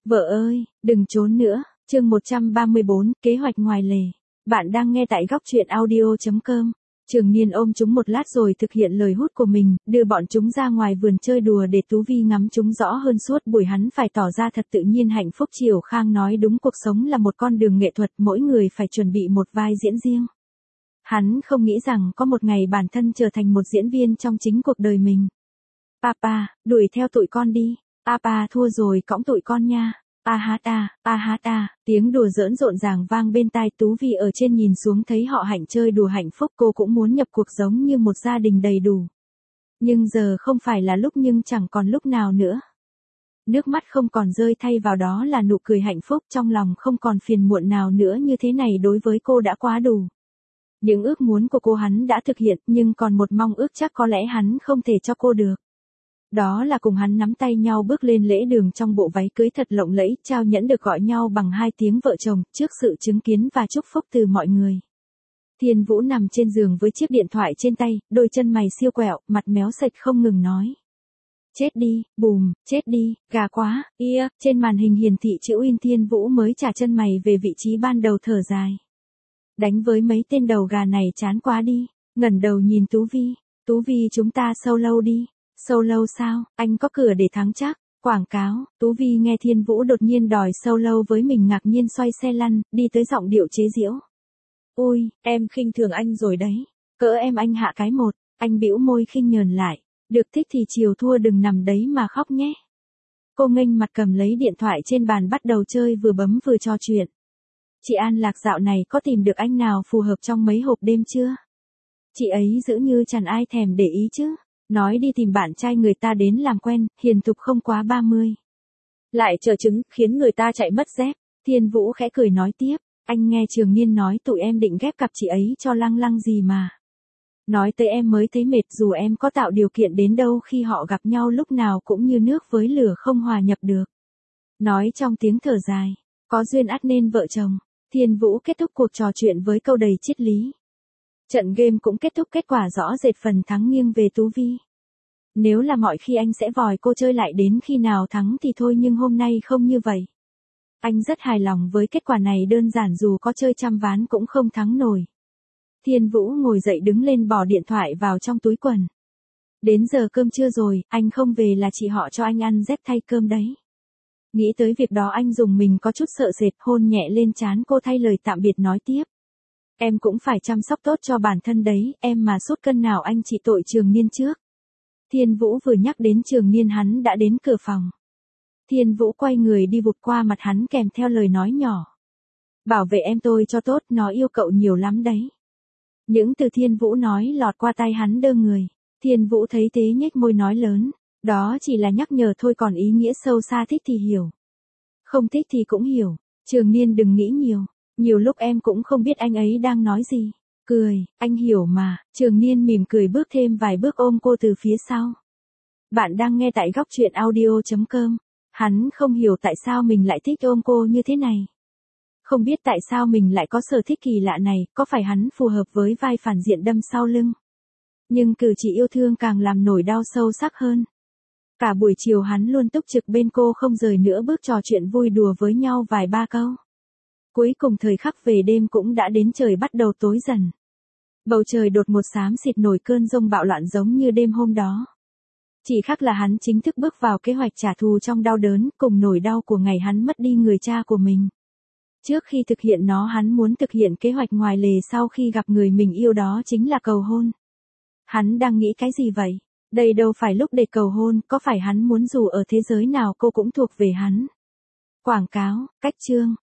Vợ ơi, đừng trốn nữa. Chương 134, kế hoạch ngoài lề. Bạn đang nghe tại góc truyện audio.com. Trường Niên ôm chúng một lát rồi thực hiện lời hút của mình, đưa bọn chúng ra ngoài vườn chơi đùa để Tú Vi ngắm chúng rõ hơn. Suốt buổi hắn phải tỏ ra thật tự nhiên hạnh phúc. Triều Khang nói đúng, cuộc sống là một con đường nghệ thuật, mỗi người phải chuẩn bị một vai diễn riêng. Hắn không nghĩ rằng có một ngày bản thân trở thành một diễn viên trong chính cuộc đời mình. Papa, đuổi theo tụi con đi. Papa thua rồi, cõng tụi con nha. A hát ta, tiếng đùa giỡn rộn ràng vang bên tai. Tú Vi ở trên nhìn xuống thấy họ hạnh chơi đùa hạnh phúc, cô cũng muốn nhập cuộc giống như một gia đình đầy đủ. Nhưng giờ không phải là lúc, nhưng chẳng còn lúc nào nữa. Nước mắt không còn rơi, thay vào đó là nụ cười hạnh phúc, trong lòng không còn phiền muộn nào nữa. Như thế này đối với cô đã quá đủ. Những ước muốn của cô hắn đã thực hiện, nhưng còn một mong ước chắc có lẽ hắn không thể cho cô được. Đó là cùng hắn nắm tay nhau bước lên lễ đường trong bộ váy cưới thật lộng lẫy, trao nhẫn được gọi nhau bằng 2 tiếng vợ chồng, trước sự chứng kiến và chúc phúc từ mọi người. Thiên Vũ nằm trên giường với chiếc điện thoại trên tay, đôi chân mày siêu quẹo, mặt méo sạch không ngừng nói. Chết đi, bùm, chết đi, gà quá, trên màn hình hiển thị chữ Uyên. Thiên Vũ mới trả chân mày về vị trí ban đầu, thở dài. Đánh với mấy tên đầu gà này chán quá đi, ngẩng đầu nhìn Tú Vi. Tú Vi, chúng ta solo đi. Solo sao, anh có cửa để thắng chắc. Quảng cáo. Tú Vi nghe Thiên Vũ đột nhiên đòi solo với mình ngạc nhiên xoay xe lăn, đi tới giọng điệu chế giễu. Ôi, em khinh thường anh rồi đấy. Cỡ em anh hạ cái một. Anh bĩu môi khinh nhờn lại. Được, thích thì chiều thua đừng nằm đấy mà khóc nhé. Cô nghênh mặt cầm lấy điện thoại trên bàn bắt đầu chơi, vừa bấm vừa trò chuyện. Chị An Lạc dạo này có tìm được anh nào phù hợp trong mấy hộp đêm chưa? Chị ấy giữ như chẳng ai thèm để ý chứ. Nói đi tìm bạn trai người ta đến làm quen, hiền thục không quá 30. Lại chờ chứng, khiến người ta chạy mất dép. Thiên Vũ khẽ cười nói tiếp. Anh nghe Trường Niên nói tụi em định ghép cặp chị ấy cho lăng lăng gì mà. Nói tới em mới thấy mệt, dù em có tạo điều kiện đến đâu khi họ gặp nhau lúc nào cũng như nước với lửa, không hòa nhập được. Nói trong tiếng thở dài. Có duyên ắt nên vợ chồng. Thiên Vũ kết thúc cuộc trò chuyện với câu đầy triết lý. Trận game cũng kết thúc, kết quả rõ rệt phần thắng nghiêng về Tú Vi. Nếu là mọi khi anh sẽ vòi cô chơi lại đến khi nào thắng thì thôi, nhưng hôm nay không như vậy. Anh rất hài lòng với kết quả này, đơn giản dù có chơi trăm ván cũng không thắng nổi. Thiên Vũ ngồi dậy đứng lên, bỏ điện thoại vào trong túi quần. Đến giờ cơm trưa rồi, anh không về là chị họ cho anh ăn dép thay cơm đấy. Nghĩ tới việc đó anh dùng mình có chút sợ sệt, hôn nhẹ lên trán cô thay lời tạm biệt nói tiếp. Em cũng phải chăm sóc tốt cho bản thân đấy, em mà sút cân nào anh trị tội Trường Niên trước. Thiên Vũ vừa nhắc đến Trường Niên hắn đã đến cửa phòng. Thiên Vũ quay người đi vụt qua mặt hắn kèm theo lời nói nhỏ. Bảo vệ em tôi cho tốt, nó yêu cậu nhiều lắm đấy. Những từ Thiên Vũ nói lọt qua tai hắn đơ người. Thiên Vũ thấy thế nhếch môi nói lớn. Đó chỉ là nhắc nhở thôi, còn ý nghĩa sâu xa thích thì hiểu. Không thích thì cũng hiểu. Trường Niên đừng nghĩ nhiều. Nhiều lúc em cũng không biết anh ấy đang nói gì. Cười, anh hiểu mà. Trường Niên mỉm cười bước thêm vài bước ôm cô từ phía sau. Bạn đang nghe tại góc truyện audio.com. Hắn không hiểu tại sao mình lại thích ôm cô như thế này. Không biết tại sao mình lại có sở thích kỳ lạ này, có phải hắn phù hợp với vai phản diện đâm sau lưng. Nhưng cử chỉ yêu thương càng làm nỗi đau sâu sắc hơn. Cả buổi chiều hắn luôn túc trực bên cô không rời nữa, bước trò chuyện vui đùa với nhau vài ba câu. Cuối cùng thời khắc về đêm cũng đã đến, trời bắt đầu tối dần. Bầu trời đột ngột xám xịt, nổi cơn giông bạo loạn giống như đêm hôm đó. Chỉ khác là hắn chính thức bước vào kế hoạch trả thù trong đau đớn, cùng nỗi đau của ngày hắn mất đi người cha của mình. Trước khi thực hiện nó, hắn muốn thực hiện kế hoạch ngoài lề sau khi gặp người mình yêu, đó chính là cầu hôn. Hắn đang nghĩ cái gì vậy? Đây đâu phải lúc để cầu hôn, có phải hắn muốn dù ở thế giới nào cô cũng thuộc về hắn. Quảng cáo, cách chương.